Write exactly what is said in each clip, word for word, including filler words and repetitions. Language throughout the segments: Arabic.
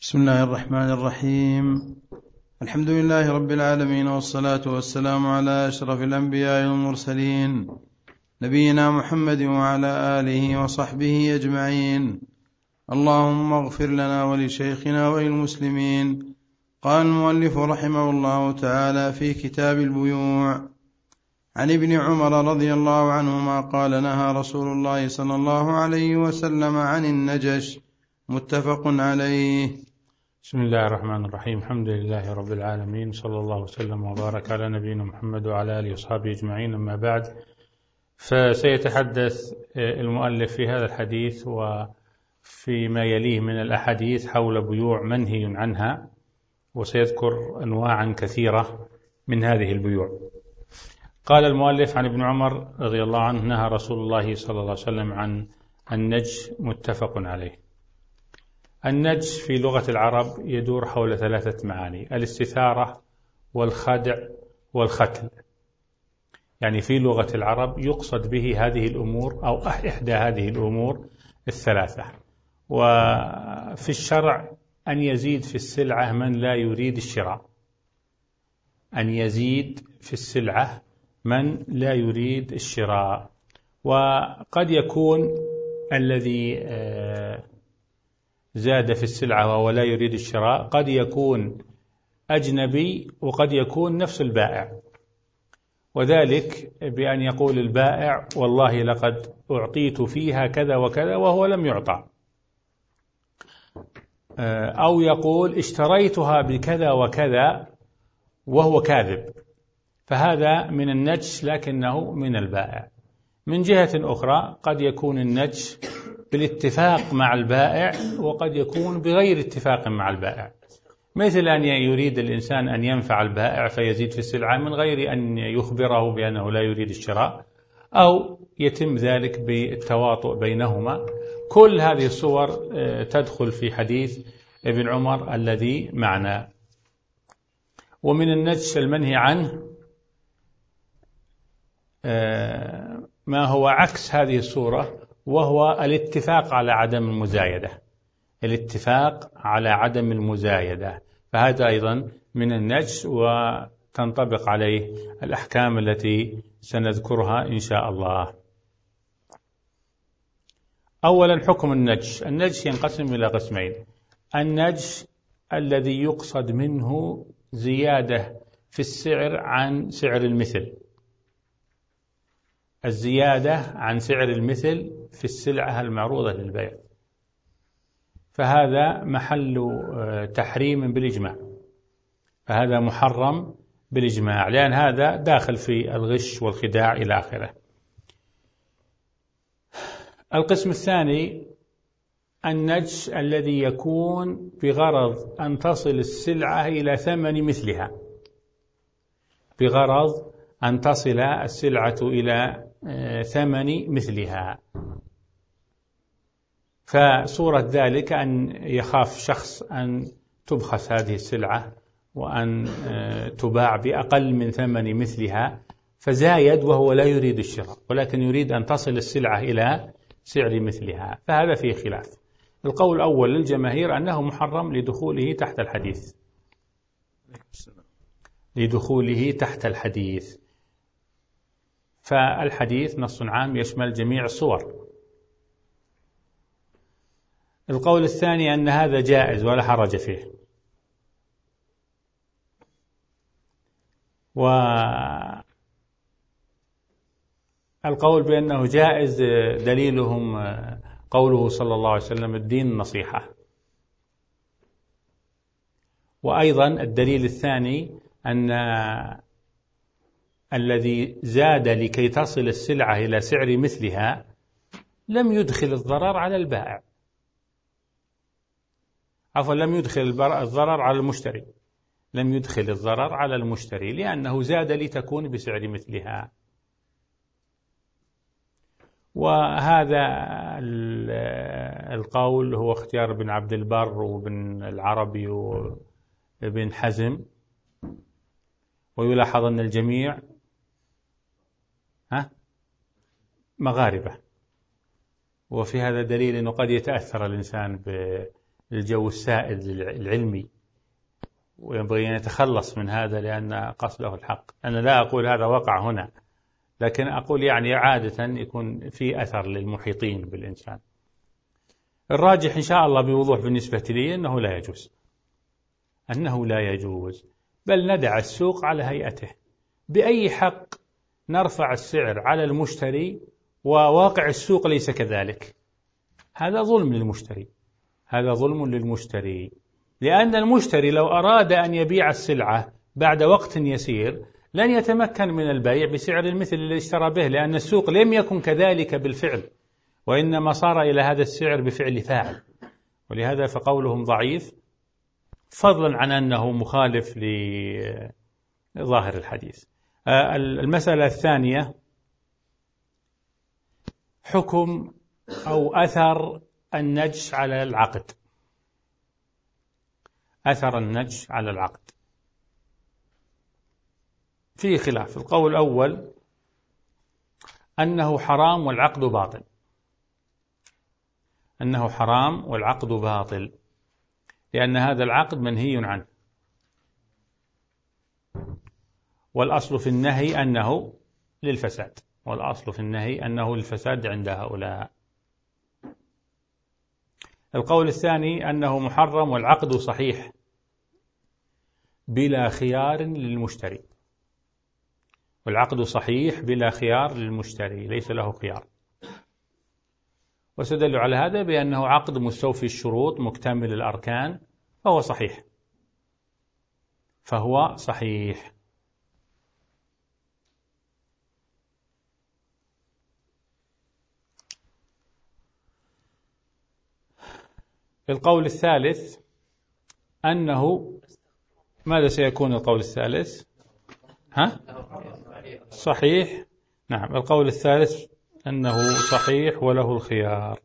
بسم الله الرحمن الرحيم. الحمد لله رب العالمين، والصلاة والسلام على أشرف الأنبياء والمرسلين، نبينا محمد وعلى آله وصحبه أجمعين. اللهم اغفر لنا ولشيخنا وللمسلمين. قال المؤلف رحمه الله تعالى في كتاب البيوع: عن ابن عمر رضي الله عنهما قال: نهى رسول الله صلى الله عليه وسلم عن النجش. متفق عليه. بسم الله الرحمن الرحيم. الحمد لله رب العالمين، صلى الله وسلم وبارك على نبينا محمد وعلى آله وصحبه أجمعين. أما بعد، فسيتحدث المؤلف في هذا الحديث وفيما يليه من الأحاديث حول بيوع منهي عنها، وسيذكر أنواعا كثيرة من هذه البيوع. قال المؤلف: عن ابن عمر رضي الله عنه: نهى رسول الله صلى الله عليه وسلم عن النجش. متفق عليه. النجش في لغة العرب يدور حول ثلاثة معاني: الاستثارة والخدع والختل. يعني في لغة العرب يقصد به هذه الأمور أو إحدى هذه الأمور الثلاثة. وفي الشرع أن يزيد في السلعة من لا يريد الشراء، أن يزيد في السلعة من لا يريد الشراء. وقد يكون الذي زاد في السلعة وهو لا يريد الشراء قد يكون أجنبي، وقد يكون نفس البائع، وذلك بأن يقول البائع: والله لقد أعطيت فيها كذا وكذا، وهو لم يعطى، أو يقول اشتريتها بكذا وكذا وهو كاذب. فهذا من النجش لكنه من البائع. من جهة أخرى قد يكون النجش بالاتفاق مع البائع، وقد يكون بغير اتفاق مع البائع، مثل أن يريد الإنسان أن ينفع البائع فيزيد في السلعة من غير أن يخبره بأنه لا يريد الشراء، أو يتم ذلك بالتواطؤ بينهما. كل هذه الصور تدخل في حديث ابن عمر الذي معنا. ومن النجش المنهي عنه ما هو عكس هذه الصورة، وهو الاتفاق على عدم المزايدة. الاتفاق على عدم المزايدة، فهذا أيضا من النجش، وتنطبق عليه الأحكام التي سنذكرها إن شاء الله. أولا، حكم النجش. النجش ينقسم إلى قسمين: النجش الذي يقصد منه زيادة في السعر عن سعر المثل، الزيادة عن سعر المثل في السلعة المعروضة للبيع، فهذا محل تحريم بالإجماع، فهذا محرم بالإجماع، لأن هذا داخل في الغش والخداع إلى آخره. القسم الثاني: النجش الذي يكون بغرض أن تصل السلعة إلى ثمن مثلها، بغرض أن تصل السلعة إلى ثمن مثلها. فصورة ذلك أن يخاف شخص أن تبخس هذه السلعة وأن تباع بأقل من ثمن مثلها، فزايد وهو لا يريد الشراء، ولكن يريد أن تصل السلعة إلى سعر مثلها، فهذا فيه خلاف. القول الأول للجماهير أنه محرم لدخوله تحت الحديث، لدخوله تحت الحديث، فالحديث نص عام يشمل جميع الصور. القول الثاني أن هذا جائز ولا حرج فيه. والقول بأنه جائز دليلهم قوله صلى الله عليه وسلم: الدين النصيحة. وأيضا الدليل الثاني أن الذي زاد لكي تصل السلعة إلى سعر مثلها لم يدخل الضرر على البائع، عفوا لم يدخل الضرر على المشتري، لم يدخل الضرر على المشتري لأنه زاد لتكون بسعر مثلها. وهذا القول هو اختيار ابن عبد البر وابن العربي وابن حزم، ويلاحظ أن الجميع ها مغاربة، وفي هذا دليل أنه قد يتأثر الإنسان الجو السائد العلمي، وينبغي أن يتخلص من هذا لأن قصده الحق. أنا لا أقول هذا وقع هنا، لكن أقول يعني عادة يكون في أثر للمحيطين بالإنسان. الراجح إن شاء الله بوضوح بالنسبة لي أنه لا يجوز، أنه لا يجوز، بل ندع السوق على هيئته. بأي حق نرفع السعر على المشتري وواقع السوق ليس كذلك؟ هذا ظلم للمشتري، هذا ظلم للمشتري، لأن المشتري لو أراد أن يبيع السلعة بعد وقت يسير لن يتمكن من البيع بسعر المثل الذي اشترى به، لأن السوق لم يكن كذلك بالفعل، وإنما صار إلى هذا السعر بفعل فاعل. ولهذا فقولهم ضعيف، فضلا عن أنه مخالف لظاهر الحديث. المسألة الثانية حكم أو أثر النجش على العقد. أثر النجش على العقد فيه خلاف. القول الأول أنه حرام والعقد باطل، أنه حرام والعقد باطل، لأن هذا العقد منهي عنه، والأصل في النهي أنه للفساد، والأصل في النهي أنه للفساد عند هؤلاء. القول الثاني أنه محرم والعقد صحيح بلا خيار للمشتري، والعقد صحيح بلا خيار للمشتري، ليس له خيار. واستدل على هذا بأنه عقد مستوفي الشروط مكتمل الأركان، فهو صحيح، فهو صحيح. القول الثالث أنه ماذا سيكون القول الثالث؟ ها؟ صحيح. نعم، القول الثالث أنه صحيح وله الخيار.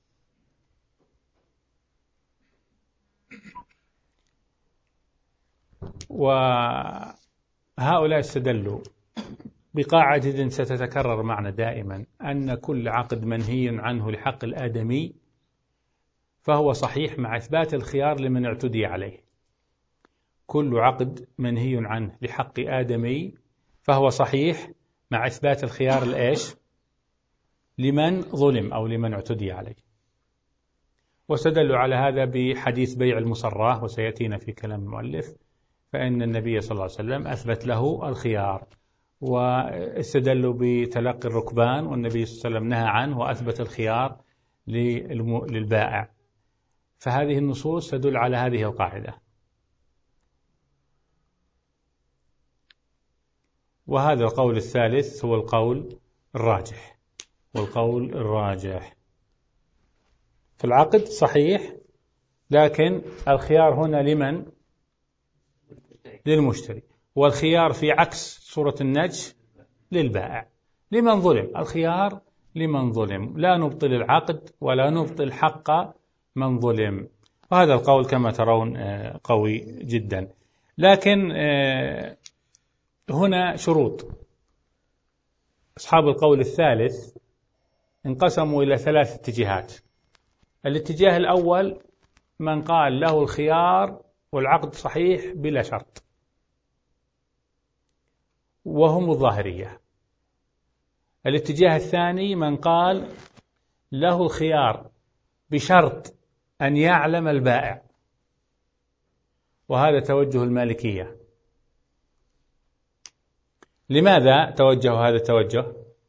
وهؤلاء استدلوا بقاعدة ستتكرر معنا دائما، أن كل عقد منهي عنه لحق الآدمي فهو صحيح مع إثبات الخيار لمن اعتدي عليه. كل عقد منهي عنه لحق آدمي فهو صحيح مع إثبات الخيار الإيش؟ لمن ظلم أو لمن اعتدي عليه. واستدلوا على هذا بحديث بيع المصرة، وسيأتينا في كلام المؤلف، فإن النبي صلى الله عليه وسلم أثبت له الخيار. واستدلوا بتلقي الركبان، والنبي صلى الله عليه وسلم نهى عنه وأثبت الخيار للبائع. فهذه النصوص تدل على هذه القاعدة. وهذا القول الثالث هو القول الراجح، والقول الراجح في العقد صحيح، لكن الخيار هنا لمن؟ للمشتري، والخيار في عكس صورة النجش للبائع، لمن ظلم. الخيار لمن ظلم، لا نبطل العقد ولا نبطل حق من ظلم. وهذا القول كما ترون قوي جدا. لكن هنا شروط. أصحاب القول الثالث انقسموا إلى ثلاث اتجاهات. الاتجاه الأول من قال له الخيار والعقد صحيح بلا شرط، وهم الظاهرية. الاتجاه الثاني من قال له الخيار بشرط أن يعلم البائع، وهذا توجه المالكية. لماذا توجه هذا التوجه؟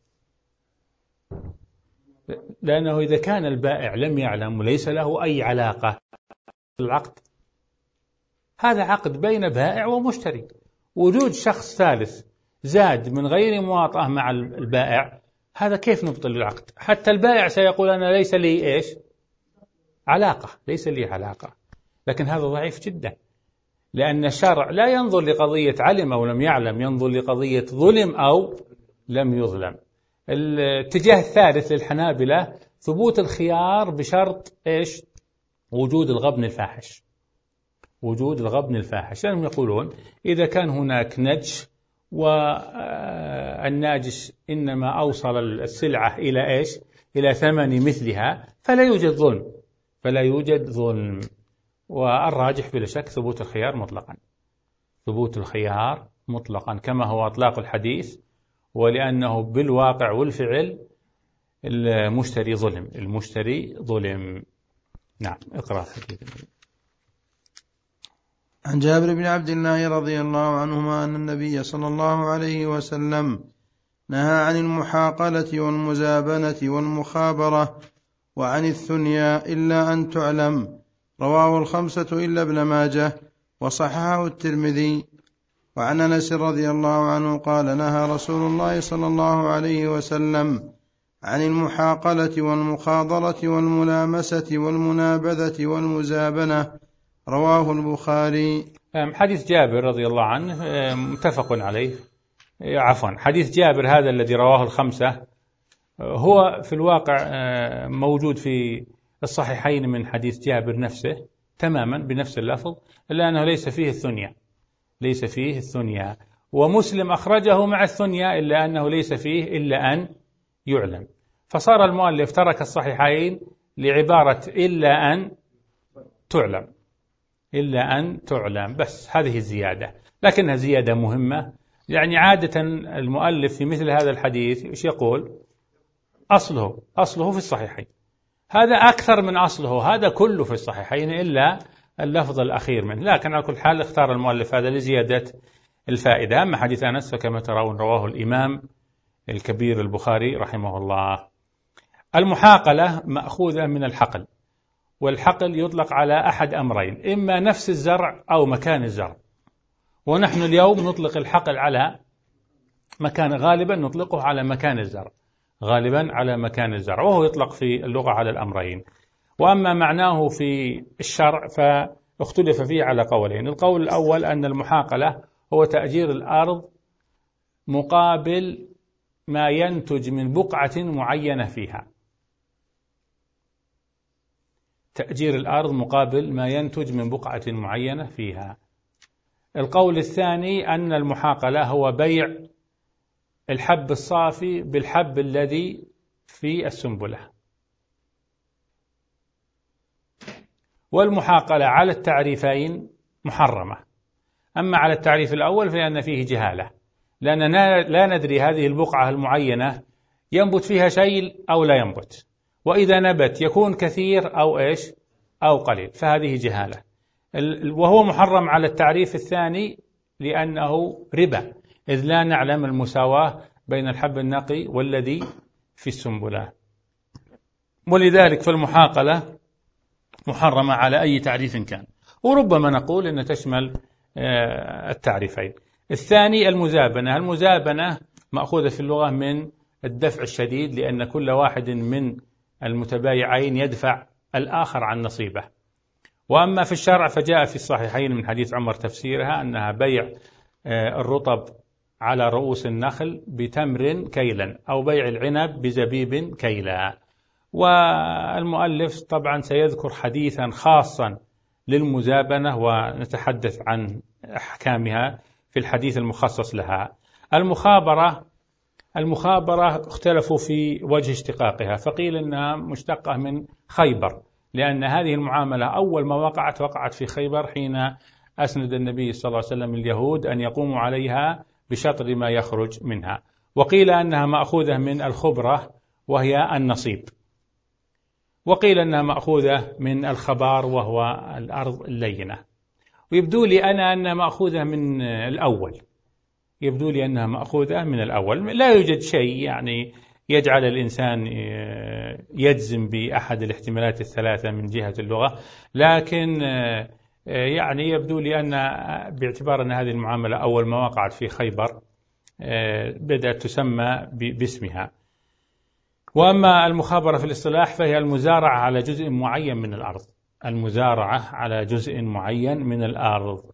لأنه إذا كان البائع لم يعلم وليس له أي علاقة بالعقد، هذا عقد بين بائع ومشتري، وجود شخص ثالث زاد من غير مواطأة مع البائع، هذا كيف نبطل العقد؟ حتى البائع سيقول أنا ليس لي إيش؟ علاقة، ليس لي علاقة. لكن هذا ضعيف جدا، لأن الشرع لا ينظر لقضية علم أو لم يعلم، ينظر لقضية ظلم أو لم يظلم. الاتجاه الثالث للحنابلة ثبوت الخيار بشرط إيش؟ وجود الغبن الفاحش، وجود الغبن الفاحش. لأنهم يقولون إذا كان هناك نجش والناجش إنما أوصل السلعة إلى إيش؟ إلى ثمن مثلها، فلا يوجد ظلم، فلا يوجد ظلم. والراجح بلا شك ثبوت الخيار مطلقا، ثبوت الخيار مطلقا كما هو إطلاق الحديث، ولأنه بالواقع والفعل المشتري ظلم، المشتري ظلم. نعم، اقرأ الحديث. عن جابر بن عبد الله رضي الله عنهما أن النبي صلى الله عليه وسلم نهى عن المحاقلة والمزابنة والمخابرة وعن الثنيا إلا أن تعلم، رواه الخمسة إلا ابن ماجه وصححه الترمذي. وعن أنس رضي الله عنه قال نهى رسول الله صلى الله عليه وسلم عن المحاقلة والمخاضرة والملامسة والمنابذة والمزابنة، رواه البخاري. حديث جابر رضي الله عنه متفق عليه، عفوا حديث جابر هذا الذي رواه الخمسة هو في الواقع موجود في الصحيحين من حديث جابر نفسه تماما بنفس اللفظ، إلا أنه ليس فيه الثنيا، ليس فيه الثنيا، ومسلم أخرجه مع الثنيا إلا أنه ليس فيه إلا أن يعلم، فصار المؤلف ترك الصحيحين لعبارة إلا أن تعلم، إلا أن تعلم، بس هذه الزيادة، لكنها زيادة مهمة. يعني عادة المؤلف في مثل هذا الحديث إيش يقول؟ أصله أصله في الصحيحين، هذا أكثر من أصله، هذا كله في الصحيحين إلا اللفظ الأخير منه، لكن على كل حال اختار المؤلف هذا لزيادة الفائدة. أما حديث أنس فكما ترون رواه الإمام الكبير البخاري رحمه الله. المحاقلة مأخوذة من الحقل، والحقل يطلق على أحد أمرين، إما نفس الزرع أو مكان الزرع، ونحن اليوم نطلق الحقل على مكان، غالبا نطلقه على مكان الزرع، غالبا على مكان الزرع، وهو يطلق في اللغة على الأمرين. وأما معناه في الشرع فاختلف فيه على قولين. القول الأول أن المحاقلة هو تأجير الأرض مقابل ما ينتج من بقعة معينة فيها، تأجير الأرض مقابل ما ينتج من بقعة معينة فيها. القول الثاني أن المحاقلة هو بيع الحب الصافي بالحب الذي في السنبلة. والمحاقلة على التعريفين محرمة، أما على التعريف الأول فإن فيه جهالة، لأننا لا ندري هذه البقعة المعينة ينبت فيها شيء أو لا ينبت، وإذا نبت يكون كثير أو إيش أو قليل، فهذه جهالة. وهو محرم على التعريف الثاني لأنه ربا، إذ لا نعلم المساواة بين الحب النقي والذي في السنبلة، ولذلك فالمحاقلة محرمة على أي تعريف كان، وربما نقول أن تشمل التعريفين. الثاني المزابنة، المزابنة مأخوذة في اللغة من الدفع الشديد، لأن كل واحد من المتبايعين يدفع الآخر عن نصيبه. وأما في الشرع فجاء في الصحيحين من حديث عمر تفسيرها أنها بيع الرطب على رؤوس النخل بتمر كيلا، أو بيع العنب بزبيب كيلا. والمؤلف طبعا سيذكر حديثا خاصا للمزابنة ونتحدث عن أحكامها في الحديث المخصص لها. المخابرة، المخابرة اختلفوا في وجه اشتقاقها، فقيل أنها مشتقة من خيبر، لأن هذه المعاملة أول ما وقعت وقعت في خيبر، حين أسند النبي صلى الله عليه وسلم اليهود أن يقوموا عليها بشطر ما يخرج منها. وقيل أنها مأخوذة من الخبرة وهي النصيب، وقيل أنها مأخوذة من الخبار وهو الأرض اللينة. ويبدو لي أنا أنها مأخوذة من الأول، يبدو لي أنها مأخوذة من الأول. لا يوجد شيء يعني يجعل الإنسان يجزم بأحد الاحتمالات الثلاثة من جهة اللغة، لكن يعني يبدو لي أن باعتبار أن هذه المعاملة أول ما وقعت في خيبر بدأت تسمى باسمها. وأما المخابرة في الاصطلاح فهي المزارعة على جزء معين من الأرض، المزارعة على جزء معين من الأرض.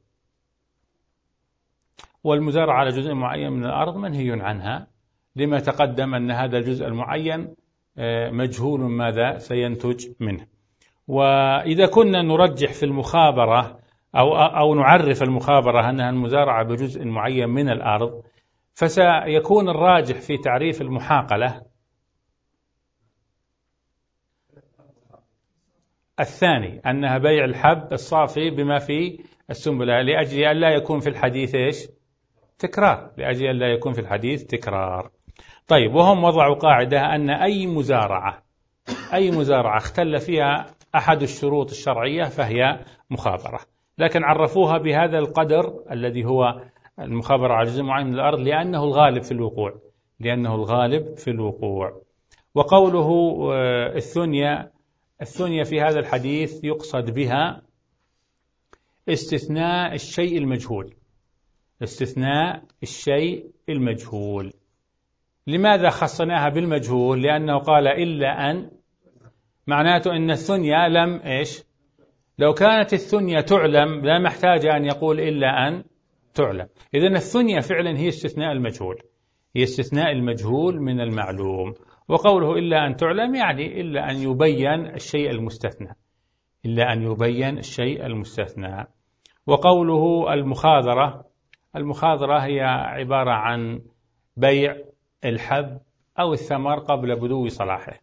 والمزارعة على جزء معين من الأرض منهي عنها، لما تقدم أن هذا الجزء المعين مجهول ماذا سينتج منه. وإذا كنا نرجح في المخابرة أو أو نعرف المخابرة أنها المزارعة بجزء معين من الأرض، فسيكون الراجح في تعريف المحاقلة الثاني أنها بيع الحب الصافي بما في السنبلة، لأجل أن لا يكون في الحديث إيش؟ تكرار، لأجل أن لا يكون في الحديث تكرار. طيب، وهم وضعوا قاعدة أن أي مزارعة أي مزارعة اختل فيها أحد الشروط الشرعية فهي مخابرة، لكن عرفوها بهذا القدر الذي هو المخابرة على جزء معين من الأرض لأنه الغالب في الوقوع لأنه الغالب في الوقوع. وقوله الثنية الثنية في هذا الحديث يقصد بها استثناء الشيء المجهول استثناء الشيء المجهول. لماذا خصناها بالمجهول؟ لأنه قال إلا أن، معناته أن الثنية لم إيش؟ لو كانت الثنية تعلم لا محتاج أن يقول إلا أن تعلم. إذن الثنية فعلا هي استثناء المجهول هي استثناء المجهول من المعلوم. وقوله إلا أن تعلم يعني إلا أن يبين الشيء المستثنى إلا أن يبين الشيء المستثنى. وقوله المخاذرة المخاذرة هي عبارة عن بيع الحب أو الثمر قبل بدو صلاحه،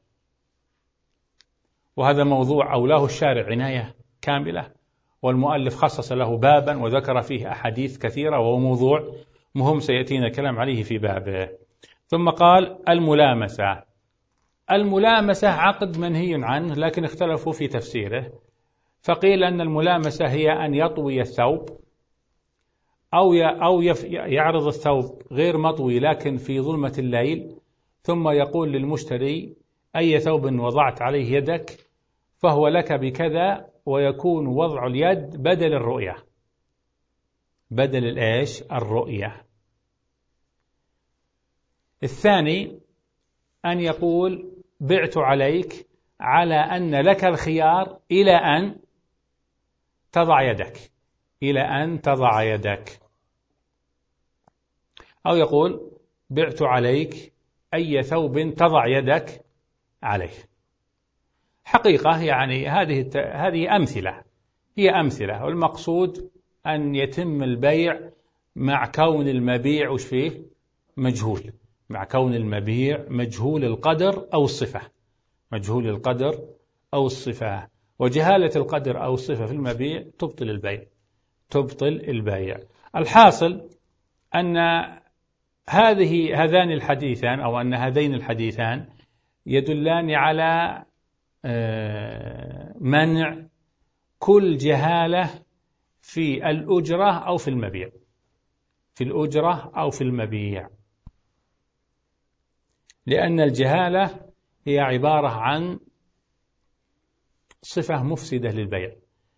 وهذا موضوع أولاه الشارع عناية كاملة، والمؤلف خصص له بابا وذكر فيه أحاديث كثيرة، وهو موضوع مهم سيأتينا الكلام عليه في بابه. ثم قال الملامسة الملامسة عقد منهي عنه، لكن اختلفوا في تفسيره، فقيل أن الملامسة هي أن يطوي الثوب أو أو يعرض الثوب غير مطوي لكن في ظلمة الليل، ثم يقول للمشتري أي ثوب وضعت عليه يدك فهو لك بكذا، ويكون وضع اليد بدل الرؤية بدل الإيش؟ الرؤية. الثاني أن يقول بعت عليك على أن لك الخيار إلى أن تضع يدك إلى أن تضع يدك أو يقول بعت عليك أي ثوب تضع يدك عليه. حقيقة يعني هذه هذه أمثلة هي أمثلة والمقصود أن يتم البيع مع كون المبيع وش فيه؟ مجهول مع كون المبيع مجهول القدر أو الصفة مجهول القدر أو الصفة. وجهالة القدر أو الصفة في المبيع تبطل البيع تبطل البيع. الحاصل أن هذه هذان الحديثان أو أن هذين الحديثان يدلان على منع كل جهالة في الأجرة أو في المبيع في الأجرة أو في المبيع، لأن الجهالة هي عبارة عن صفة مفسدة للبيع.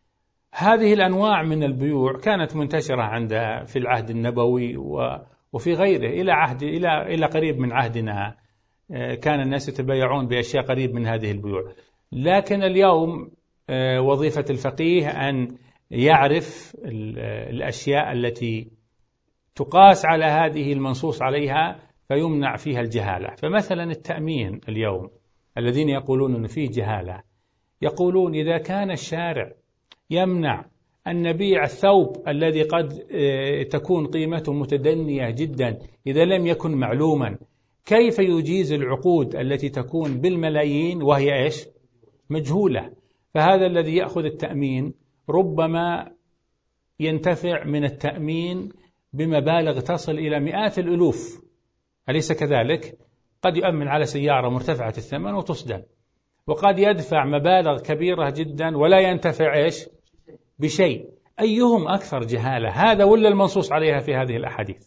هذه الأنواع من البيوع كانت منتشرة عند في العهد النبوي وفي غيره إلى عهد إلى إلى قريب من عهدنا، كان الناس يتبايعون بأشياء قريب من هذه البيوع. لكن اليوم وظيفة الفقيه أن يعرف الأشياء التي تقاس على هذه المنصوص عليها فيمنع فيها الجهالة. فمثلا التأمين اليوم الذين يقولون أن فيه جهالة، يقولون إذا كان الشارع يمنع أن نبيع الثوب الذي قد تكون قيمته متدنية جدا إذا لم يكن معلوما، كيف يجيز العقود التي تكون بالملايين وهي إيش؟ مجهولة؟ فهذا الذي يأخذ التأمين ربما ينتفع من التأمين بمبالغ تصل إلى مئات الألوف، أليس كذلك؟ قد يؤمن على سيارة مرتفعة الثمن وتصدم، وقد يدفع مبالغ كبيرة جدا ولا ينتفع إيش؟ بشيء. أيهم أكثر جهالة، هذا ولا المنصوص عليها في هذه الأحاديث؟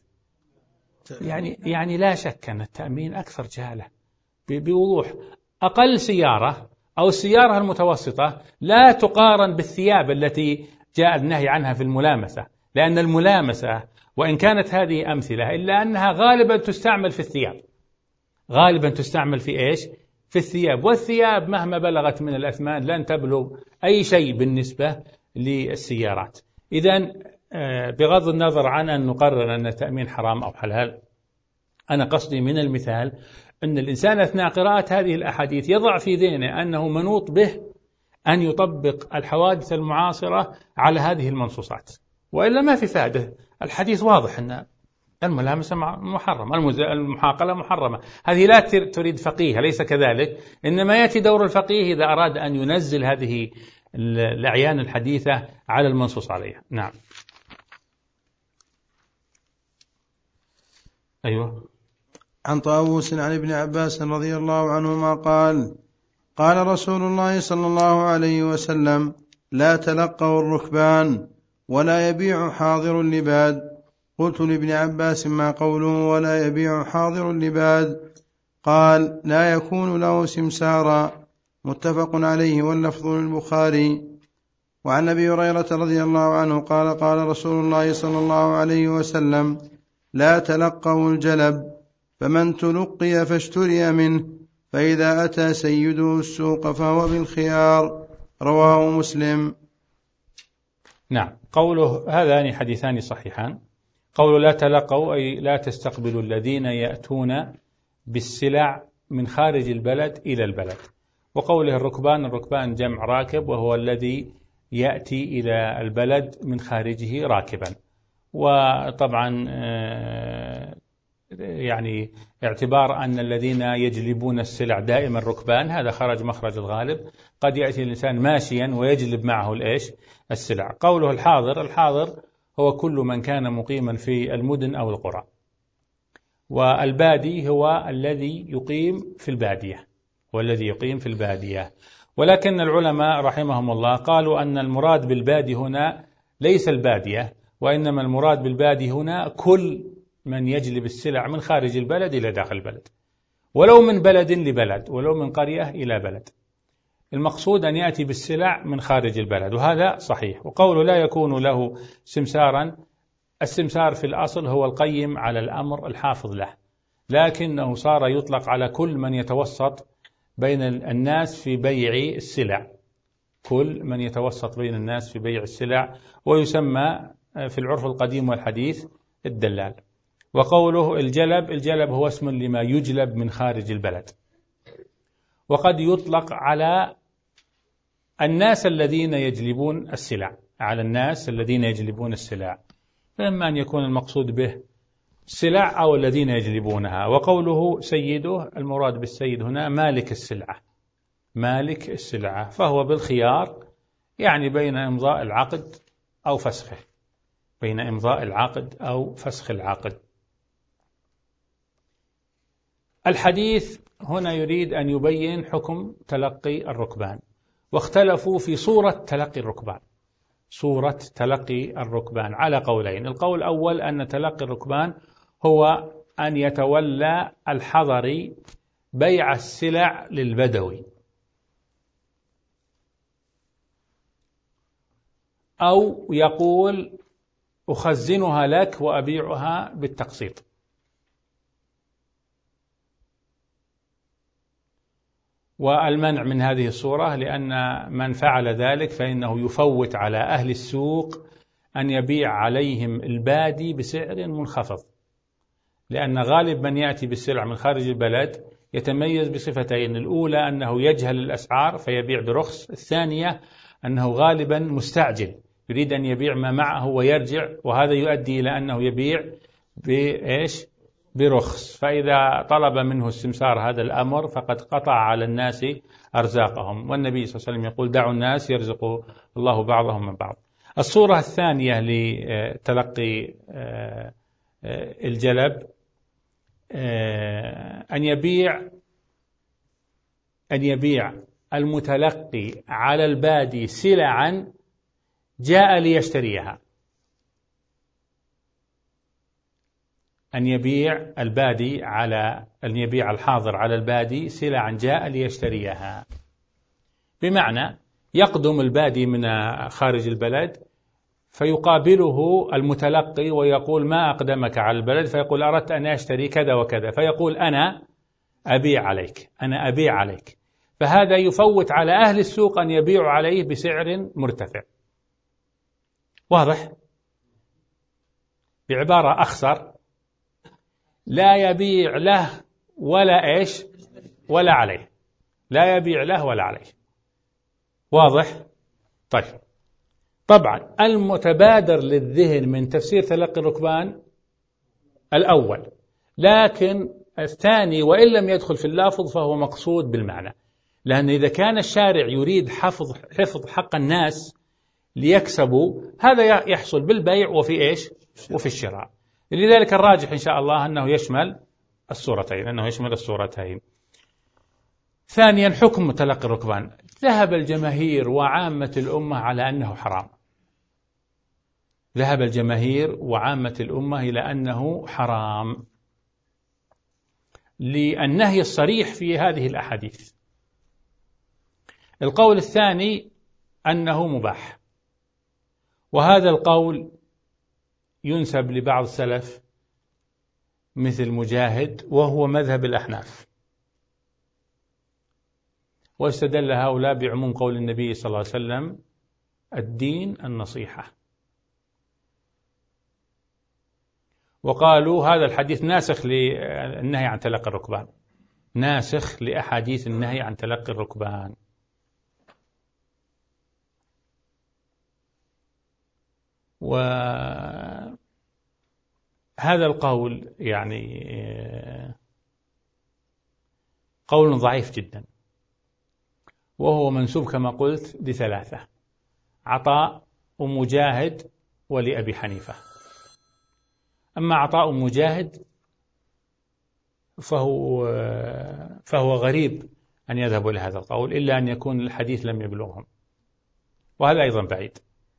يعني يعني لا شك أن التأمين أكثر جهالة بوضوح. أقل سيارة أو السيارة المتوسطة لا تقارن بالثياب التي جاء النهي عنها في الملامسة، لأن الملامسة وإن كانت هذه أمثلة إلا أنها غالبا تستعمل في الثياب غالبا تستعمل في إيش؟ في الثياب، والثياب مهما بلغت من الأثمان لن تبلغ أي شيء بالنسبة للسيارات. إذن بغض النظر عن أن نقرر أن التأمين حرام أو حلال، أنا قصدي من المثال أن الإنسان أثناء قراءة هذه الأحاديث يضع في ذهنه أنه منوط به أن يطبق الحوادث المعاصرة على هذه المنصوصات، وإلا ما في فائدة. الحديث واضح أن الملامسة محرمة، المحاقلة محرمة. هذه لا تريد فقيه، ليس كذلك، إنما يأتي دور الفقيه إذا أراد أن ينزل هذه الأعيان الحديثة على المنصوص عليها. نعم. أيوة. عن طاووس عن ابن عباس رضي الله عنهما قال قال رسول الله صلى الله عليه وسلم لا تلقوا الركبان ولا يبيع حاضر اللباد. قلت لابن عباس ما قوله ولا يبيع حاضر اللباد؟ قال لا يكون له سمسارا. متفق عليه واللفظ للبخاري. وعن أبي هريرة رضي الله عنه قال قال رسول الله صلى الله عليه وسلم لا تلقوا الجلب فمن تلقي فاشتري منه فإذا أتى سيده السوق فهو بالخيار. رواه مسلم. نعم. قوله هذان حديثان صحيحان. قوله لا تلقوا أي لا تستقبلوا الذين يأتون بالسلع من خارج البلد إلى البلد. وقوله الركبان، الركبان جمع راكب وهو الذي يأتي إلى البلد من خارجه راكبا. وطبعا يعني اعتبار أن الذين يجلبون السلع دائما ركبان هذا خرج مخرج الغالب. قد يأتي الإنسان ماشيا ويجلب معه الإيش السلع. قوله الحاضر، الحاضر هو كل من كان مقيما في المدن أو القرى. والبادي هو الذي يقيم في البادية، والذي يقيم في البادية. ولكن العلماء رحمهم الله قالوا أن المراد بالبادي هنا ليس البادية، وإنما المراد بالبادي هنا كل من يجلب السلع من خارج البلد إلى داخل البلد، ولو من بلد لبلد، ولو من قرية إلى بلد. المقصود أن يأتي بالسلع من خارج البلد، وهذا صحيح. وقوله لا يكون له سمسارا، السمسار في الأصل هو القيم على الأمر الحافظ له، لكنه صار يطلق على كل من يتوسط بين الناس في بيع السلع، كل من يتوسط بين الناس في بيع السلع، ويسمى في العرف القديم والحديث الدلال. وقوله الجلب، الجلب هو اسم لما يجلب من خارج البلد، وقد يطلق على الناس الذين يجلبون السلع، على الناس الذين يجلبون السلع، فإما أن يكون المقصود به السلع أو الذين يجلبونها. وقوله سيده، المراد بالسيد هنا مالك السلعة، مالك السلعة، فهو بالخيار، يعني بين إمضاء العقد أو فسخه، بين إمضاء العقد أو فسخ العقد. الحديث هنا يريد أن يبين حكم تلقي الركبان، واختلفوا في صورة تلقي الركبان، صورة تلقي الركبان على قولين. القول الأول أن تلقي الركبان هو أن يتولى الحضري بيع السلع للبدوي، أو يقول أخزنها لك وأبيعها بالتقسيط. والمنع من هذه الصورة لأن من فعل ذلك فإنه يفوت على أهل السوق أن يبيع عليهم البادي بسعر منخفض، لأن غالب من يأتي بالسلع من خارج البلد يتميز بصفتين: الأولى أنه يجهل الأسعار فيبيع برخص، الثانية أنه غالبا مستعجل يريد أن يبيع ما معه ويرجع، وهذا يؤدي إلى أنه يبيع بإيش؟ برخص. فإذا طلب منه السمسار هذا الأمر فقد قطع على الناس أرزاقهم، والنبي صلى الله عليه وسلم يقول دعوا الناس يرزق الله بعضهم من بعض. الصورة الثانية لتلقي الجلب أن يبيع أن يبيع المتلقي على البادي سلعا جاء ليشتريها، أن يبيع البادي على أن يبيع الحاضر على البادي سلعا جاء ليشتريها، بمعنى يقدم البادي من خارج البلد فيقابله المتلقي ويقول ما أقدمك على البلد، فيقول أردت أن أشتري كذا وكذا، فيقول أنا أبيع عليك، أنا أبيع عليك، فهذا يفوت على أهل السوق أن يبيعوا عليه بسعر مرتفع. واضح؟ بعبارة أخسر، لا يبيع له ولا إيش ولا عليه، لا يبيع له ولا عليه. واضح؟ طيب، طبعا المتبادر للذهن من تفسير تلقي الركبان الأول، لكن الثاني وإن لم يدخل في اللافظ فهو مقصود بالمعنى، لأن إذا كان الشارع يريد حفظ حفظ حق الناس ليكسبوا، هذا يحصل بالبيع وفي إيش؟ وفي الشراء. لذلك الراجح إن شاء الله أنه يشمل الصورتين، أنه يشمل الصورتين. ثانيا، حكم تلقي الركبان. ذهب الجماهير وعامة الأمة على أنه حرام. ذهب الجماهير وعامة الأمة إلى أنه حرام للنهي الصريح في هذه الأحاديث. القول الثاني أنه مباح، وهذا القول ينسب لبعض السلف مثل مجاهد، وهو مذهب الأحناف. واستدل هؤلاء بعموم قول النبي صلى الله عليه وسلم: الدين النصيحة. وقالوا هذا الحديث ناسخ للنهي عن تلقي الركبان، ناسخ لأحاديث النهي عن تلقي الركبان. وهذا القول يعني قول ضعيف جدا، وهو منسوب كما قلت لثلاثة: عطاء ومجاهد ولأبي حنيفة. أما عطاء مجاهد فهو فهو غريب أن يذهبوا إلى هذا القول، إلا أن يكون الحديث لم يبلغهم، وهذا أيضا بعيد.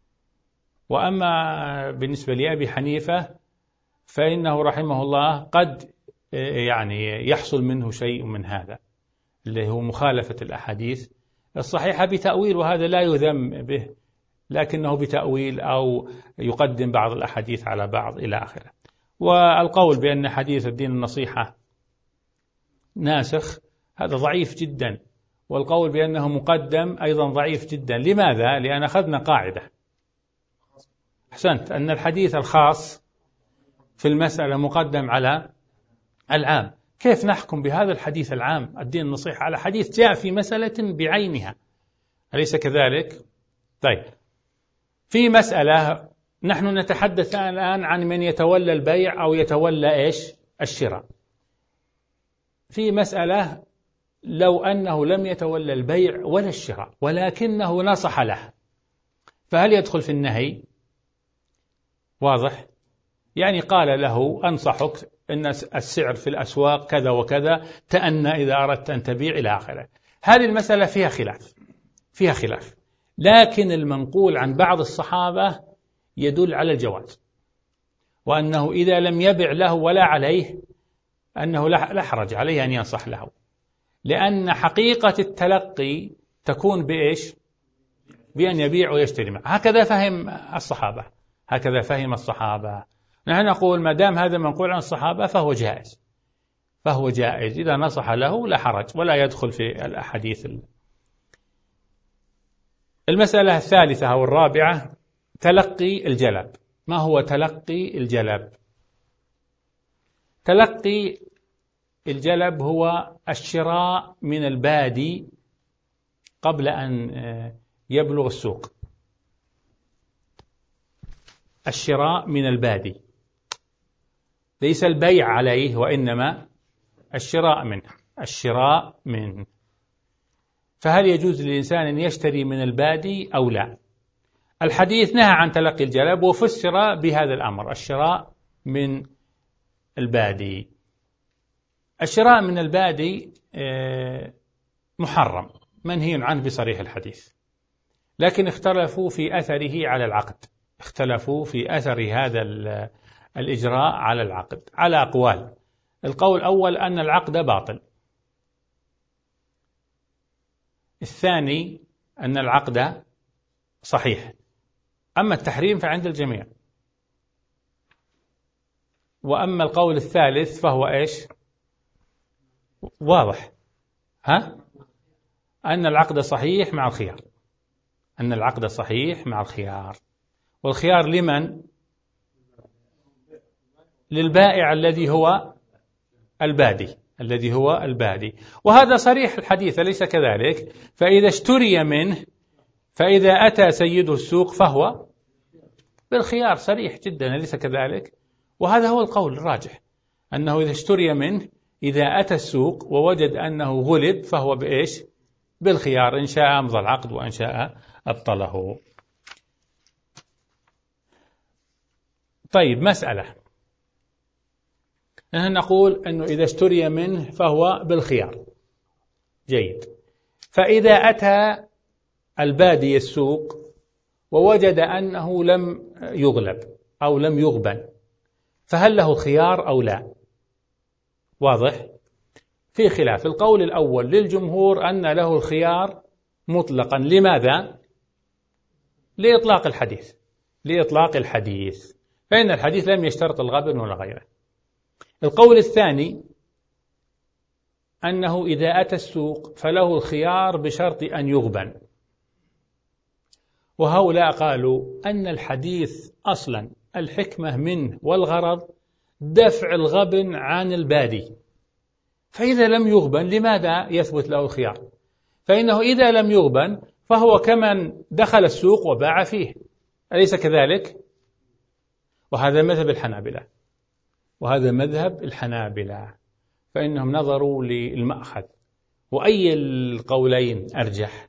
وأما بالنسبة لأبي حنيفة فإنه رحمه الله قد يعني يحصل منه شيء من هذا، اللي هو مخالفة الأحاديث الصحيحة بتأويل، وهذا لا يذم به، لكنه بتأويل أو يقدم بعض الأحاديث على بعض إلى آخره. والقول بأن حديث الدين النصيحة ناسخ هذا ضعيف جدا، والقول بأنه مقدم أيضا ضعيف جدا. لماذا؟ لأن أخذنا قاعدة، أحسنت، أن الحديث الخاص في المسألة مقدم على العام. كيف نحكم بهذا الحديث العام الدين النصيحة على حديث جاء في مسألة بعينها؟ أليس كذلك؟ طيب، في مسألة نحن نتحدث الآن عن من يتولى البيع أو يتولى إيش؟ الشراء. في مسألة لو أنه لم يتولى البيع ولا الشراء ولكنه نصح له، فهل يدخل في النهي؟ واضح؟ يعني قال له: أنصحك أن السعر في الأسواق كذا وكذا، تأنى إذا أردت أن تبيع إلى آخره. هذه المسألة فيها خلاف، فيها خلاف، لكن المنقول عن بعض الصحابة يدل على الجواز، وأنه إذا لم يبع له ولا عليه أنه لا حرج عليه أن ينصح له، لأن حقيقة التلقي تكون بإيش؟ بأن يبيع ويشتري معه. هكذا فهم الصحابة، هكذا فهم الصحابة. نحن نقول ما دام هذا منقول عن الصحابة فهو جائز، فهو جائز إذا نصح له لا حرج، ولا يدخل في الأحاديث. المسألة الثالثة أو الرابعة: تلقي الجلب. ما هو تلقي الجلب؟ تلقي الجلب هو الشراء من البادي قبل أن يبلغ السوق. الشراء من البادي، ليس البيع عليه، وإنما الشراء منه، الشراء منه. فهل يجوز للإنسان أن يشتري من البادي أو لا؟ الحديث نهى عن تلقي الجلب وفسر بهذا الأمر، الشراء من البادي. الشراء من البادي محرم منهي عنه بصريح الحديث، لكن اختلفوا في أثره على العقد، اختلفوا في أثر هذا الإجراء على العقد على أقوال. القول الأول أن العقد باطل، الثاني أن العقد صحيح، أما التحريم فعند الجميع. وأما القول الثالث فهو إيش؟ واضح، ها؟ أن العقد صحيح مع الخيار، أن العقد صحيح مع الخيار. والخيار لمن؟ للبائع الذي هو البادي، الذي هو البادي. وهذا صريح الحديث أليس كذلك؟ فإذا اشتري منه، فإذا أتى سيده السوق فهو بالخيار، صريح جدا أليس كذلك؟ وهذا هو القول الراجح، أنه إذا اشتري منه، إذا أتى السوق ووجد أنه غلب فهو بإيش؟ بالخيار، إن شاء أمضى العقد وإن شاء أبطله. طيب مسألة، نحن نقول أنه إذا اشتري منه فهو بالخيار، جيد. فإذا أتى البادي السوق ووجد أنه لم يغلب أو لم يغبن، فهل له خيار أو لا؟ واضح؟ في خلاف. القول الأول للجمهور أن له الخيار مطلقا. لماذا؟ لإطلاق الحديث، لإطلاق الحديث، فإن الحديث لم يشترط الغبن ولا غيره. القول الثاني أنه إذا أتى السوق فله الخيار بشرط أن يغبن، وهؤلاء قالوا أن الحديث أصلا الحكمة منه والغرض دفع الغبن عن البادي، فإذا لم يغبن لماذا يثبت له الخيار؟ فإنه إذا لم يغبن فهو كمن دخل السوق وباع فيه، أليس كذلك؟ وهذا مذهب الحنابلة، وهذا مذهب الحنابلة، فإنهم نظروا للمأخذ. وأي القولين أرجح؟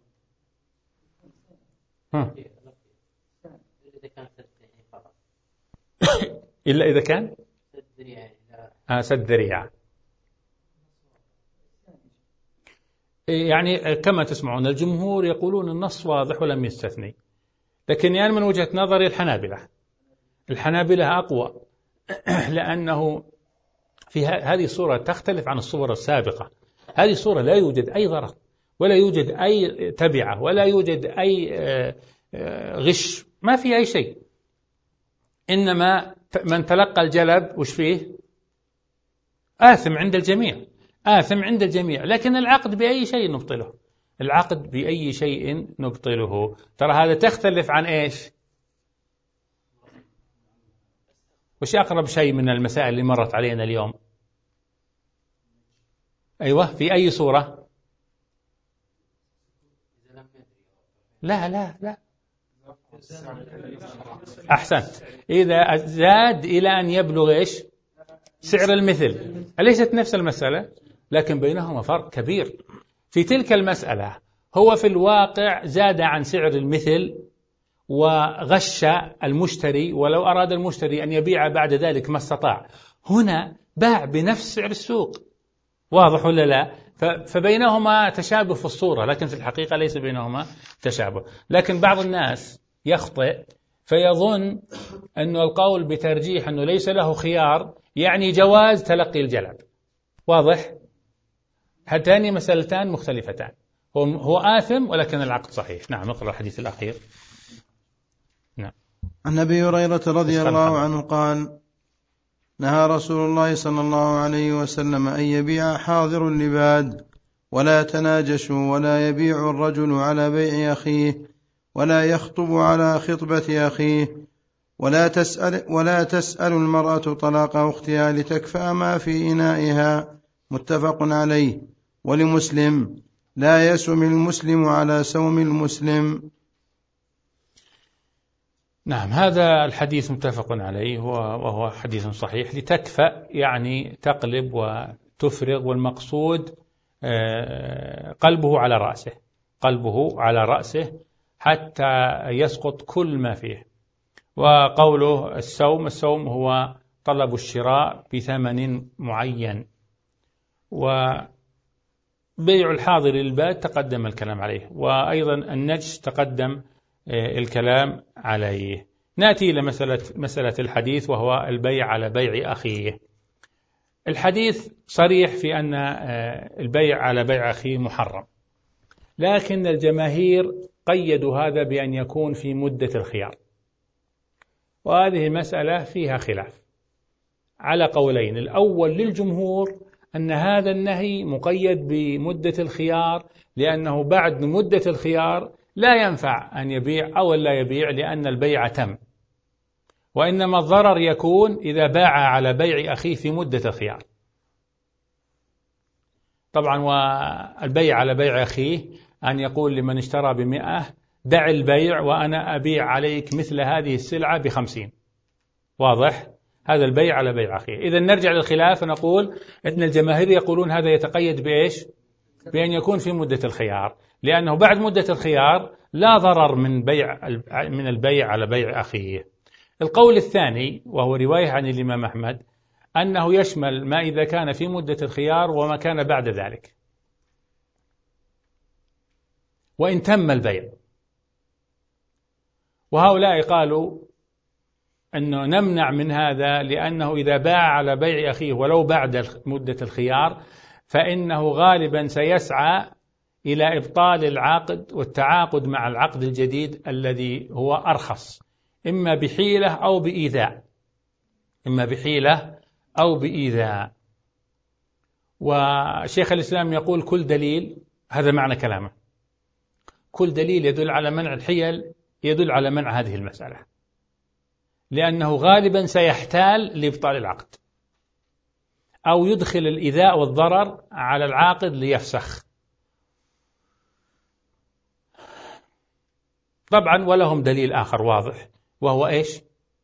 إلا إذا كان آه سد ذريعة، يعني كما تسمعون الجمهور يقولون النص واضح ولم يستثني، لكن يعني من وجهة نظري الحنابلة الحنابلة أقوى، لأنه في هذه الصورة تختلف عن الصور السابقة. هذه الصورة لا يوجد أي ضرر ولا يوجد أي تبعة ولا يوجد أي غش، ما في أي شيء، إنما من تلقى الجلب وش فيه؟ آثم عند الجميع، آثم عند الجميع. لكن العقد بأي شيء نبطله، العقد بأي شيء نبطله. ترى هذا تختلف عن إيش؟ وش أقرب شيء من المسائل اللي مرت علينا اليوم؟ أيوة، في أي صورة؟ لا لا لا أحسنت، إذا زاد إلى أن يبلغ إيش؟ سعر المثل، أليست نفس المسألة؟ لكن بينهما فرق كبير. في تلك المسألة هو في الواقع زاد عن سعر المثل وغش المشتري، ولو أراد المشتري أن يبيع بعد ذلك ما استطاع. هنا باع بنفس سعر السوق، واضح ولا لا؟ فبينهما تشابه في الصورة، لكن في الحقيقة ليس بينهما تشابه. لكن بعض الناس يخطئ فيظن أن القول بترجيح أنه ليس له خيار يعني جواز تلقي الجلب. واضح؟ هاتان مسألتان مختلفتان، هو هو آثم ولكن العقد صحيح. نعم، اقرأ الحديث الأخير. نعم. عن أبي هريرة رضي الله عنه قال: نهى رسول الله صلى الله عليه وسلم أن يبيع حاضر لباد، ولا تناجشوا، ولا يبيع الرجل على بيع أخيه، ولا يخطب على خطبة أخيه، ولا تسأل, ولا تسأل المرأة طلاق أختها لتكفأ ما في إنائها. متفق عليه. ولمسلم: لا يسم المسلم على سوم المسلم. نعم، هذا الحديث متفق عليه وهو حديث صحيح. لتكفأ يعني تقلب وتفرغ، والمقصود قلبه على رأسه، قلبه على رأسه حتى يسقط كل ما فيه. وقوله السوم، السوم هو طلب الشراء بثمن معين. وبيع الحاضر للباد تقدم الكلام عليه، وأيضا النجش تقدم الكلام عليه. نأتي إلى مسألة, مسألة الحديث، وهو البيع على بيع أخيه. الحديث صريح في أن البيع على بيع أخيه محرم، لكن الجماهير قيدوا هذا بأن يكون في مدة الخيار، وهذه مسألة فيها خلاف على قولين. الأول للجمهور أن هذا النهي مقيد بمدة الخيار، لأنه بعد مدة الخيار لا ينفع أن يبيع أو لا يبيع، لأن البيع تم، وإنما الضرر يكون إذا باع على بيع أخيه في مدة الخيار. طبعا والبيع على بيع أخيه أن يقول لمن اشترى بمئة: دع البيع وأنا أبيع عليك مثل هذه السلعة بخمسين. واضح؟ هذا البيع على بيع أخيه. إذا نرجع للخلاف ونقول إن الجماهير يقولون هذا يتقيد بإيش؟ بأن يكون في مدة الخيار، لأنه بعد مدة الخيار لا ضرر من بيع من البيع على بيع أخيه. القول الثاني وهو رواية عن الإمام أحمد أنه يشمل ما إذا كان في مدة الخيار وما كان بعد ذلك وإن تم البيع. وهؤلاء قالوا أنه نمنع من هذا لأنه إذا باع على بيع أخيه ولو بعد مدة الخيار فإنه غالبا سيسعى إلى إبطال العقد والتعاقد مع العقد الجديد الذي هو أرخص، إما بحيلة أو بإيذاء، إما بحيلة أو بإيذاء. وشيخ الإسلام يقول كل دليل، هذا معنى كلامه، كل دليل يدل على منع الحيل يدل على منع هذه المسألة، لأنه غالبا سيحتال لإبطال العقد أو يدخل الإيذاء والضرر على العاقد ليفسخ. طبعا ولهم دليل آخر واضح وهو إيش؟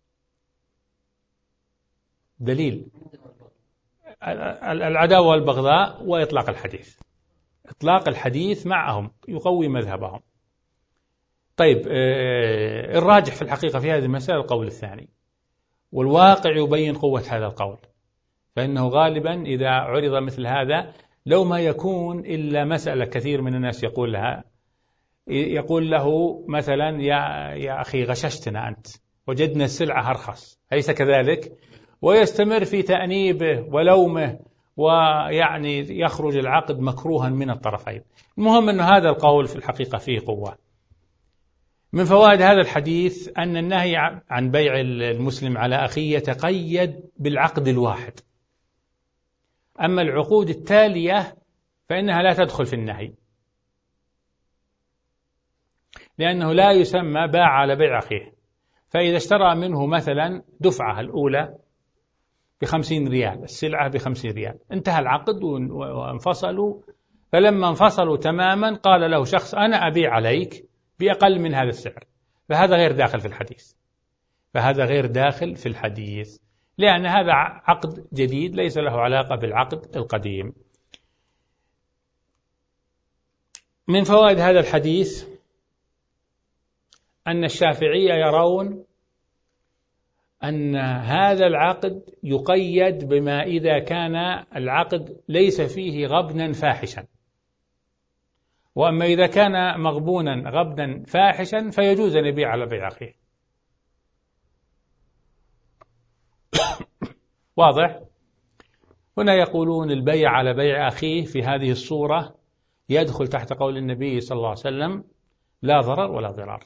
دليل العداوة والبغضاء وإطلاق الحديث، إطلاق الحديث معهم يقوي مذهبهم. طيب الراجح في الحقيقة في هذه المسألة القول الثاني، والواقع يبين قوة هذا القول، فإنه غالبا إذا عرض مثل هذا لو ما يكون إلا مسألة كثير من الناس يقول لها، يقول له مثلا يا, يا أخي غششتنا أنت، وجدنا السلعة أرخص، أليس كذلك؟ ويستمر في تأنيبه ولومه، ويعني يخرج العقد مكروها من الطرفين. المهم أن هذا القول في الحقيقة فيه قوة. من فوائد هذا الحديث أن النهي عن بيع المسلم على أخيه يتقيد بالعقد الواحد، أما العقود التالية فإنها لا تدخل في النهي، لأنه لا يسمى باع على بيع أخيه. فإذا اشترى منه مثلا دفعة الأولى بخمسين ريال، السلعة بخمسين ريال، انتهى العقد وانفصلوا، فلما انفصلوا تماما قال له شخص أنا أبيع عليك بأقل من هذا السعر، فهذا غير داخل في الحديث، فهذا غير داخل في الحديث لأن هذا عقد جديد ليس له علاقة بالعقد القديم. من فوائد هذا الحديث أن الشافعية يرون أن هذا العقد يقيد بما إذا كان العقد ليس فيه غبنا فاحشا، وأما إذا كان مغبونا غبنا فاحشا فيجوز أن يبيع على بيع أخيه. واضح؟ هنا يقولون البيع على بيع أخيه في هذه الصورة يدخل تحت قول النبي صلى الله عليه وسلم لا ضرر ولا ضرار،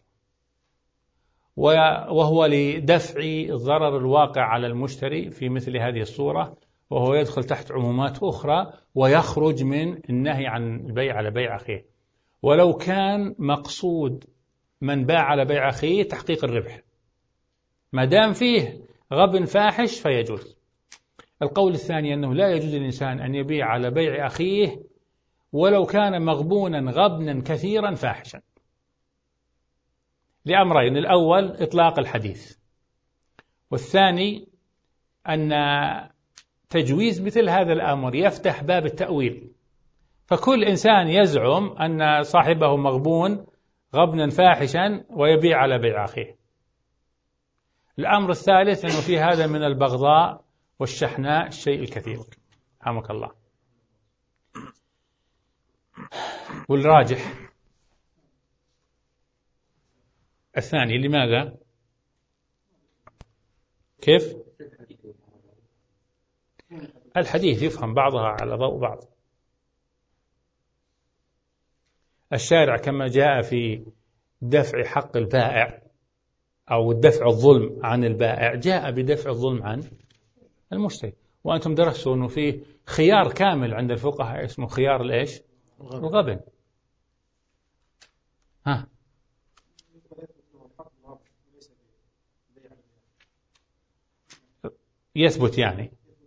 وهو لدفع الضرر الواقع على المشتري في مثل هذه الصورة، وهو يدخل تحت عمومات أخرى ويخرج من النهي عن البيع على بيع أخيه، ولو كان مقصود من باع على بيع أخيه تحقيق الربح، ما دام فيه غبن فاحش فيجوز. القول الثاني أنه لا يجوز للإنسان أن يبيع على بيع أخيه ولو كان مغبونا غبنا كثيرا فاحشا، لأمرين: الأول إطلاق الحديث، والثاني أن تجويز مثل هذا الأمر يفتح باب التأويل، فكل إنسان يزعم أن صاحبه مغبون غبنا فاحشا ويبيع على بيع أخيه. الأمر الثالث أنه في هذا من البغضاء والشحناء الشيء الكثير، رحمك الله. والراجح الثاني. لماذا؟ كيف؟ الحديث يفهم بعضها على ضوء بعض. الشارع كما جاء في دفع حق البائع أو دفع الظلم عن البائع جاء بدفع الظلم عن المشتري. وأنتم درستوا أنه في خيار كامل عند الفقهاء اسمه خيار الإيش؟ الغبن. ها يثبت يعني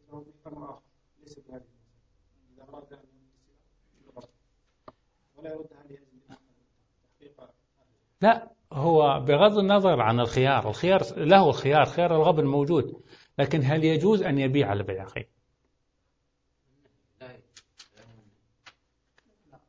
لا، هو بغض النظر عن الخيار، الخيار له الخيار، خيار الغبن موجود، لكن هل يجوز أن يبيع على بيع أخيه؟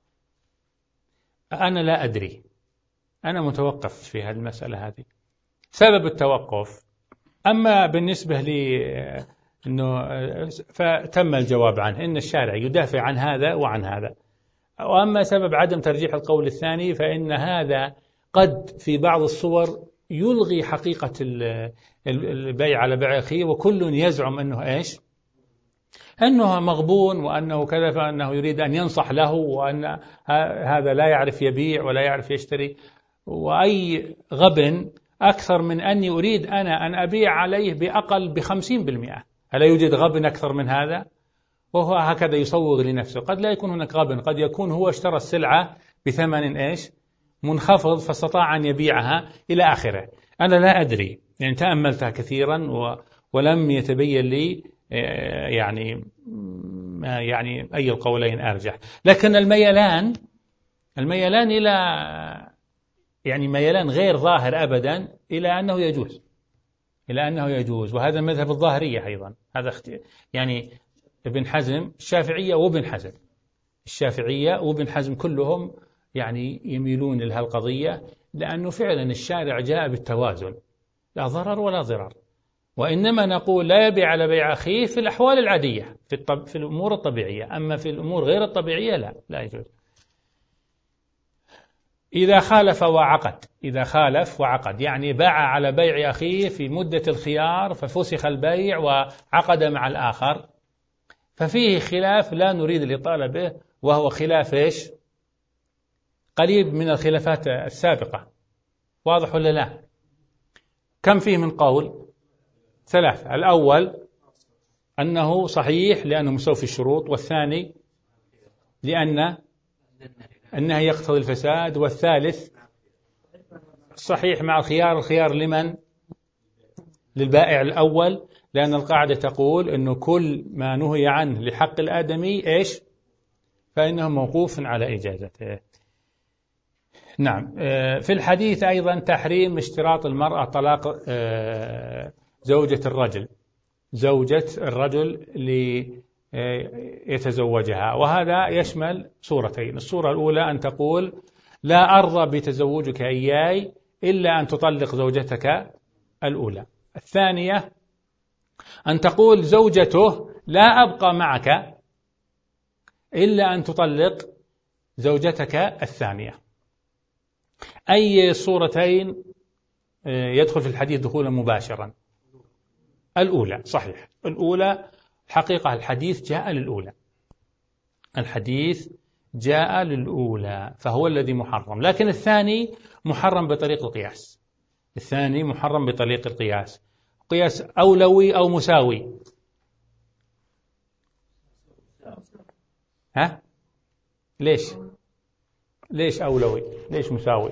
أنا لا أدري، أنا متوقف في هذه المسألة هذه. سبب التوقف أما بالنسبة لي أنه فتم الجواب عنه، إن الشارع يدافع عن هذا وعن هذا. وأما سبب عدم ترجيح القول الثاني فإن هذا قد في بعض الصور يلغي حقيقة البيع على بيع أخيه، وكل يزعم أنه إيش؟ أنه مغبون وأنه كذا، فأنه يريد أن ينصح له، وأن هذا لا يعرف يبيع ولا يعرف يشتري. وأي غبن أكثر من أني أريد أنا أن أبيع عليه بأقل بخمسين بالمئة؟ هل يوجد غبن أكثر من هذا؟ وهو هكذا يصوغ لنفسه. قد لا يكون هناك غبن، قد يكون هو اشترى السلعة بثمن إيش؟ منخفض، فاستطاع أن يبيعها إلى آخره. أنا لا أدري، يعني تأملتها كثيرا و... ولم يتبين لي يعني يعني أي القولين أرجح. لكن الميلان الميلان إلى يعني ميلان غير ظاهر أبدا إلى أنه يجوز، إلى أنه يجوز وهذا مذهب الظاهرية أيضا. هذا يعني ابن حزم، الشافعية وابن حزم، الشافعية وابن حزم كلهم يعني يميلون لها القضية، لأنه فعلا الشارع جاء بالتوازن، لا ضرر ولا ضرر. وإنما نقول لا يبيع على بيع أخيه في الأحوال العادية، في, الطب في الأمور الطبيعية، أما في الأمور غير الطبيعية لا لا يجوز. إذا خالف وعقد، إذا خالف وعقد يعني باع على بيع أخيه في مدة الخيار ففسخ البيع وعقد مع الآخر، ففيه خلاف لا نريد الإطالة به، وهو خلاف إيش؟ قريب من الخلافات السابقة. واضح ولا لا؟ كم فيه من قول؟ ثلاثة. الأول أنه صحيح لأنه مستوفي الشروط، والثاني لأن أنه يقتضي الفساد، والثالث صحيح مع الخيار. الخيار لمن؟ للبائع الأول، لأن القاعدة تقول أنه كل ما نهي عنه لحق الآدمي إيش؟ فإنه موقوف على إجازته. نعم. في الحديث أيضا تحريم اشتراط المرأة طلاق زوجة الرجل زوجة الرجل ليتزوجها، وهذا يشمل صورتين. الصورة الأولى أن تقول لا أرضى بتزوجك إياي إلا أن تطلق زوجتك الأولى. الثانية أن تقول زوجته لا أبقى معك إلا أن تطلق زوجتك الثانية. أي صورتين يدخل في الحديث دخولا مباشرا؟ الأولى صحيح، الأولى حقيقة الحديث جاء للأولى، الحديث جاء للأولى فهو الذي محرم. لكن الثاني محرم بطريق القياس، الثاني محرم بطريق القياس، قياس أولوي أو مساوي. ها؟ ليش؟ ليش أولوي؟ ليش مساوي؟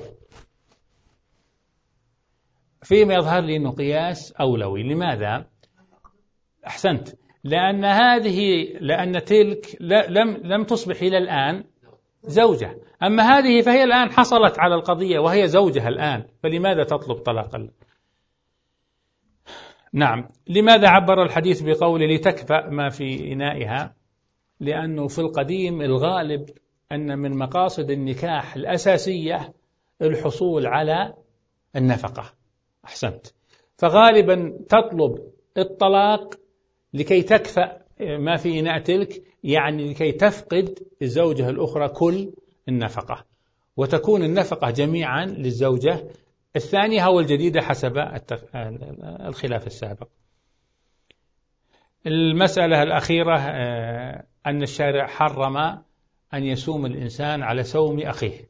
فيما يظهر لي أنه قياس أولوي. لماذا؟ أحسنت، لأن هذه لأن تلك لم لم تصبح إلى الآن زوجة، أما هذه فهي الآن حصلت على القضية وهي زوجها الآن، فلماذا تطلب طلاق؟ نعم. لماذا عبر الحديث بقول لتكفأ ما في إنائها؟ لأنه في القديم الغالب أن من مقاصد النكاح الأساسية الحصول على النفقة. أحسنت، فغالبا تطلب الطلاق لكي تكفأ ما في إناء تلك، يعني لكي تفقد الزوجة الأخرى كل النفقة، وتكون النفقة جميعا للزوجة الثانية أو الجديدة حسب الخلاف السابق. المسألة الأخيرة أن الشارع حرم أن يسوم الإنسان على سوم أخيه.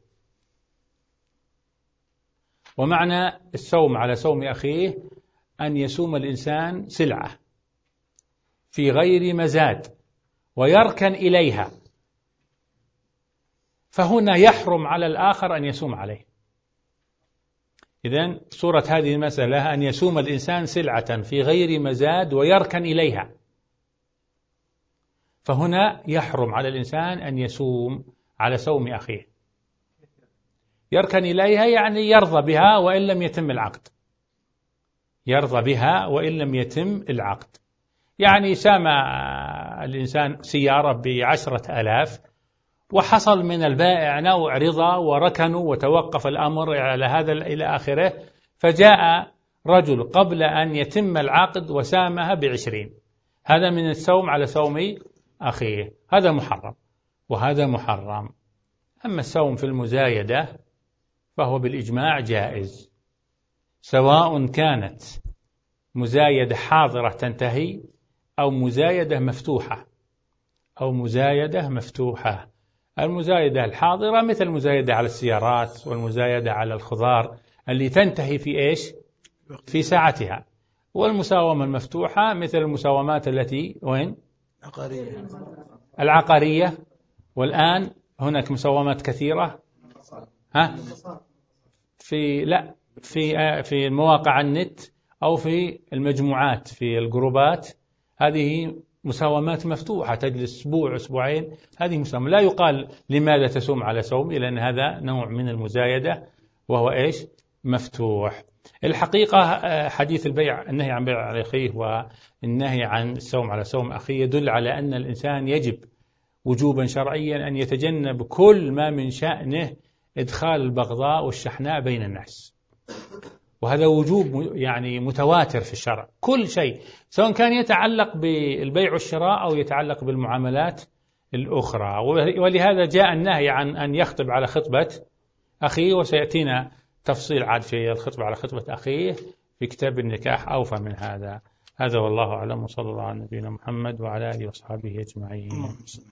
ومعنى السوم على سوم أخيه أن يسوم الإنسان سلعة في غير مزاد ويركن إليها، فهنا يحرم على الآخر أن يسوم عليه. إذن صورة هذه المسألة أن يسوم الإنسان سلعة في غير مزاد ويركن إليها، فهنا يحرم على الإنسان أن يسوم على سوم أخيه. يركن إليها يعني يرضى بها وإن لم يتم العقد، يرضى بها وإن لم يتم العقد. يعني سام الإنسان سيارة بعشرة آلاف وحصل من البائع نوع رضا وركنوا وتوقف الأمر على هذا إلى آخره، فجاء رجل قبل أن يتم العقد وسامها بعشرين، هذا من السوم على سوم أخيه، هذا محرم وهذا محرم. أما السوم في المزايدة فهو بالإجماع جائز، سواء كانت مزايدة حاضرة تنتهي أو مزايدة مفتوحة أو مزايدة مفتوحة. المزايدة الحاضرة مثل المزايدة على السيارات والمزايدة على الخضار اللي تنتهي في إيش؟ في ساعتها. والمساومة المفتوحة مثل المساومات التي وين؟ عقارية. العقارية. والآن هناك مساومات كثيرة، ها؟ في لا في في مواقع النت أو في المجموعات في الجروبات، هذه مساومات مفتوحة تجلس أسبوع أسبوعين، هذه مساومة. لا يقال لماذا تسوم على سوم، لأن هذا نوع من المزايدة وهو إيش؟ مفتوح. الحقيقة حديث البيع، النهي عن بيع أخيه والنهي عن السوم على سوم أخيه يدل على أن الإنسان يجب وجوبا شرعيا أن يتجنب كل ما من شأنه إدخال البغضاء والشحناء بين الناس، وهذا وجوب يعني متواتر في الشرع. كل شيء سواء كان يتعلق بالبيع والشراء أو يتعلق بالمعاملات الأخرى، ولهذا جاء النهي عن أن يخطب على خطبة أخيه، وسيأتينا تفصيل عاد في الخطبة على خطبة أخيه في كتاب النكاح أوفى من هذا. هذا والله أعلم، وصلى الله على نبينا محمد وعلى آله وصحبه أجمعين.